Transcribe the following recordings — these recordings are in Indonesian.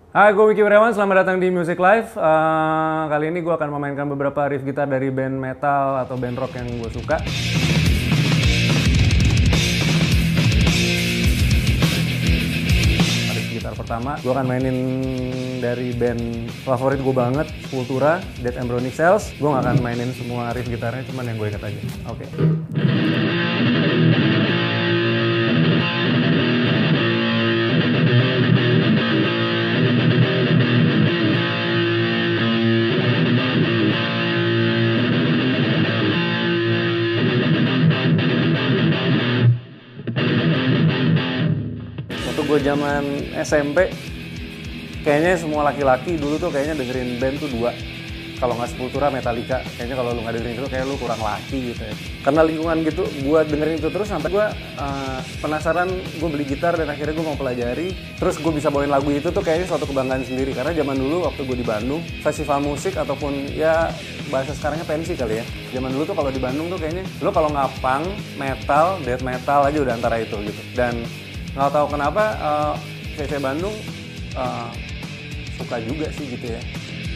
Hai, gue Wiki Wirawan, selamat datang di Music Live. Kali ini gue akan memainkan beberapa riff gitar dari band metal atau band rock yang gue suka. Riff gitar pertama, gue akan mainin dari band favorit gue banget, Sepultura, Death Embryonic Cells. Gue gak akan mainin semua riff gitarnya, cuman yang gue ingat aja. Oke. Waktu gue zaman SMP, kayaknya semua laki-laki dulu tuh kayaknya dengerin band tuh dua. Kalau nggak Sepultura, Metallica. Kayaknya kalau lu nggak dengerin itu kayak lu kurang laki gitu ya. Karena lingkungan gitu, gue dengerin itu terus sampai gue penasaran, gue beli gitar dan akhirnya gue mau pelajari. Terus gue bisa bawain lagu itu tuh kayaknya suatu kebanggaan sendiri. Karena zaman dulu waktu gue di Bandung, festival musik ataupun ya bahasa sekarangnya pensi kali ya. Zaman dulu tuh kalau di Bandung tuh kayaknya lu kalau nggak punk, metal, death metal aja udah antara itu gitu. Dan nggak tahu kenapa CC Bandung suka juga sih gitu ya.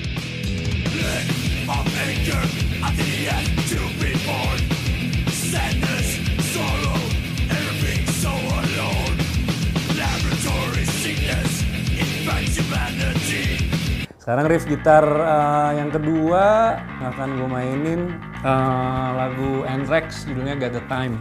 Of anger at the end to be born. Sadness, sorrow, everything so alone. Laboratory sickness, infects humanity. Sekarang riff gitar yang kedua akan gue mainin lagu Anthrax, judulnya Got the Time.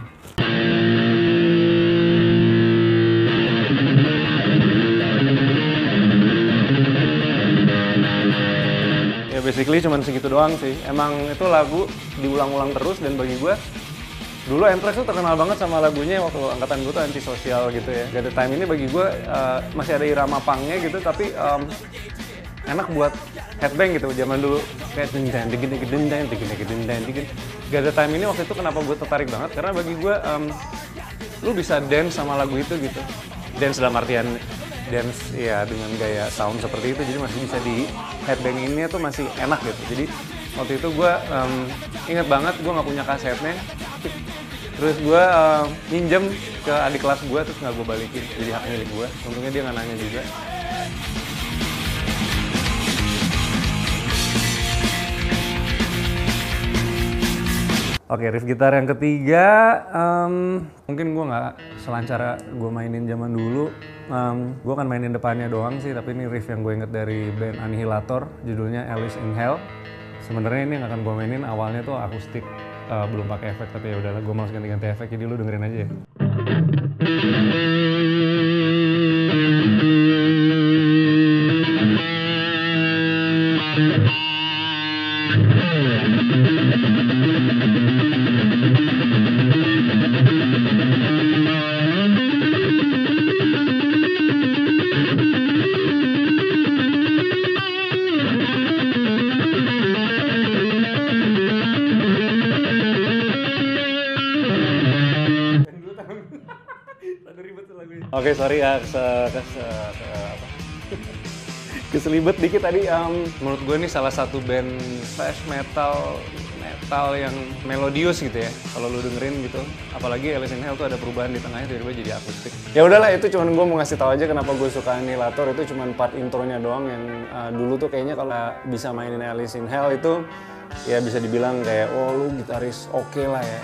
Ya basically cuman segitu doang sih. Emang itu lagu diulang-ulang terus dan bagi gue dulu Anthrax tuh terkenal banget sama lagunya waktu angkatan gue tuh antisosial gitu ya. Got the Time ini bagi gue masih ada irama punknya gitu tapi enak buat headbang gitu zaman dulu kayak dendeng ding. Got the Time ini waktu itu kenapa gue tertarik banget karena bagi gue lu bisa dance sama lagu itu gitu. Dance dalam artian dance ya dengan gaya sound seperti itu, jadi masih bisa di headbanginnya tuh masih enak gitu. Jadi waktu itu gue inget banget gue nggak punya kasetnya, terus gue minjem ke adik kelas gue terus nggak gue balikin, jadi hak milik gue. Untungnya dia nggak nanya juga. Oke, riff gitar yang ketiga, mungkin gue nggak selancar gue mainin zaman dulu. Gue akan mainin depannya doang sih, tapi ini riff yang gue inget dari band Annihilator, judulnya Alice in Hell. Sebenarnya ini yang akan gue mainin awalnya tuh akustik, belum pakai efek, tapi ya udahlah gue males ganti-ganti efek, jadi lu dengerin aja ya. Oke, sorry ya, keselibet dikit tadi. Menurut gue ini salah satu band thrash metal yang melodius gitu ya. Kalau lu dengerin gitu, apalagi Alice in Hell tuh ada perubahan di tengahnya tiba-tiba jadi akustik. Ya udahlah, itu cuman gue mau ngasih tahu aja kenapa gue suka Annihilator. Itu cuman part intronya doang yang dulu tuh kayaknya kalau bisa mainin Alice in Hell itu ya bisa dibilang kayak oh lu gitaris oke lah ya.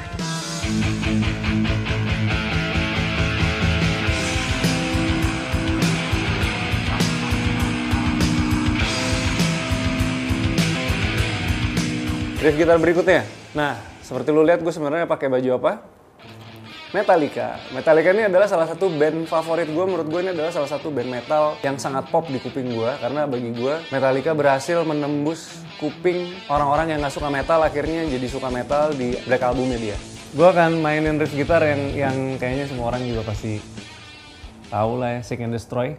Riff gitar berikutnya. Nah, seperti lu lihat gue sebenarnya pakai baju apa? Metallica. Metallica ini adalah salah satu band favorit gue. Menurut gue ini adalah salah satu band metal yang sangat pop di kuping gue. Karena bagi gue, Metallica berhasil menembus kuping orang-orang yang gak suka metal. Akhirnya jadi suka metal di Black Albumnya dia. Gue akan mainin riff gitar yang kayaknya semua orang juga pasti tahu lah ya, Seek and Destroy.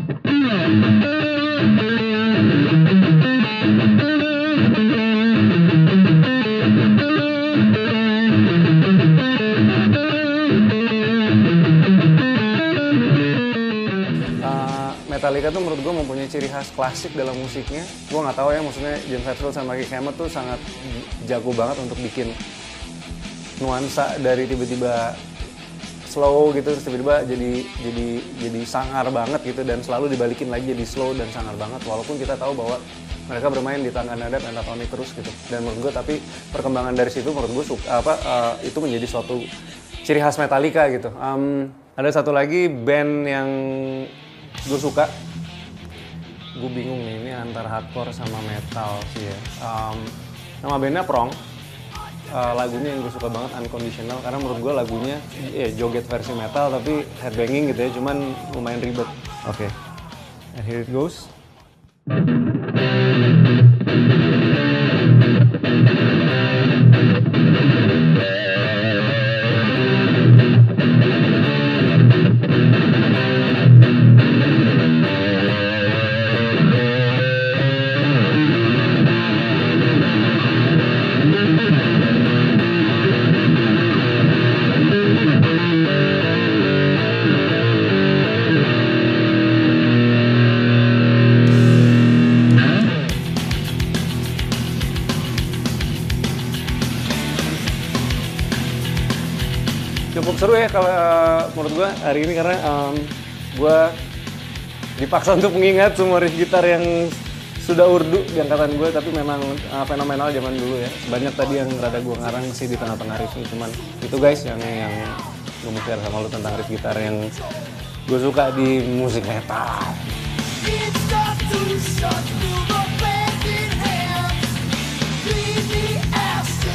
Metallica tuh menurut gue mempunyai ciri khas klasik dalam musiknya. Gue nggak tahu ya, maksudnya James Hetfield sama Kirk Hammett tuh sangat jago banget untuk bikin nuansa dari tiba-tiba slow gitu, terus tiba-tiba jadi sangar banget gitu, dan selalu dibalikin lagi jadi slow dan sangar banget, walaupun kita tahu bahwa mereka bermain di tangga nada pentatonik terus gitu. Dan menurut gue tapi perkembangan dari situ menurut gue itu menjadi suatu ciri khas Metallica gitu. Ada satu lagi band yang gue suka, gue bingung nih, ini antara hardcore sama metal sih ya. Nama bandnya Prong. Lagunya yang gue suka banget Unconditional, karena menurut gue lagunya ya joget versi metal tapi headbanging gitu ya, cuman lumayan ribet. Oke, and here it goes. Cukup seru ya kalau menurut gue hari ini, karena gue dipaksa untuk mengingat semua riff gitar yang sudah urdu di angkatan gue, tapi memang fenomenal zaman dulu ya. Banyak tadi yang rada gue ngarang sih di tengah-tengah riffnya, cuman itu guys yang gue mau share sama lu tentang riff gitar yang gue suka di musik metal. It's not too short to the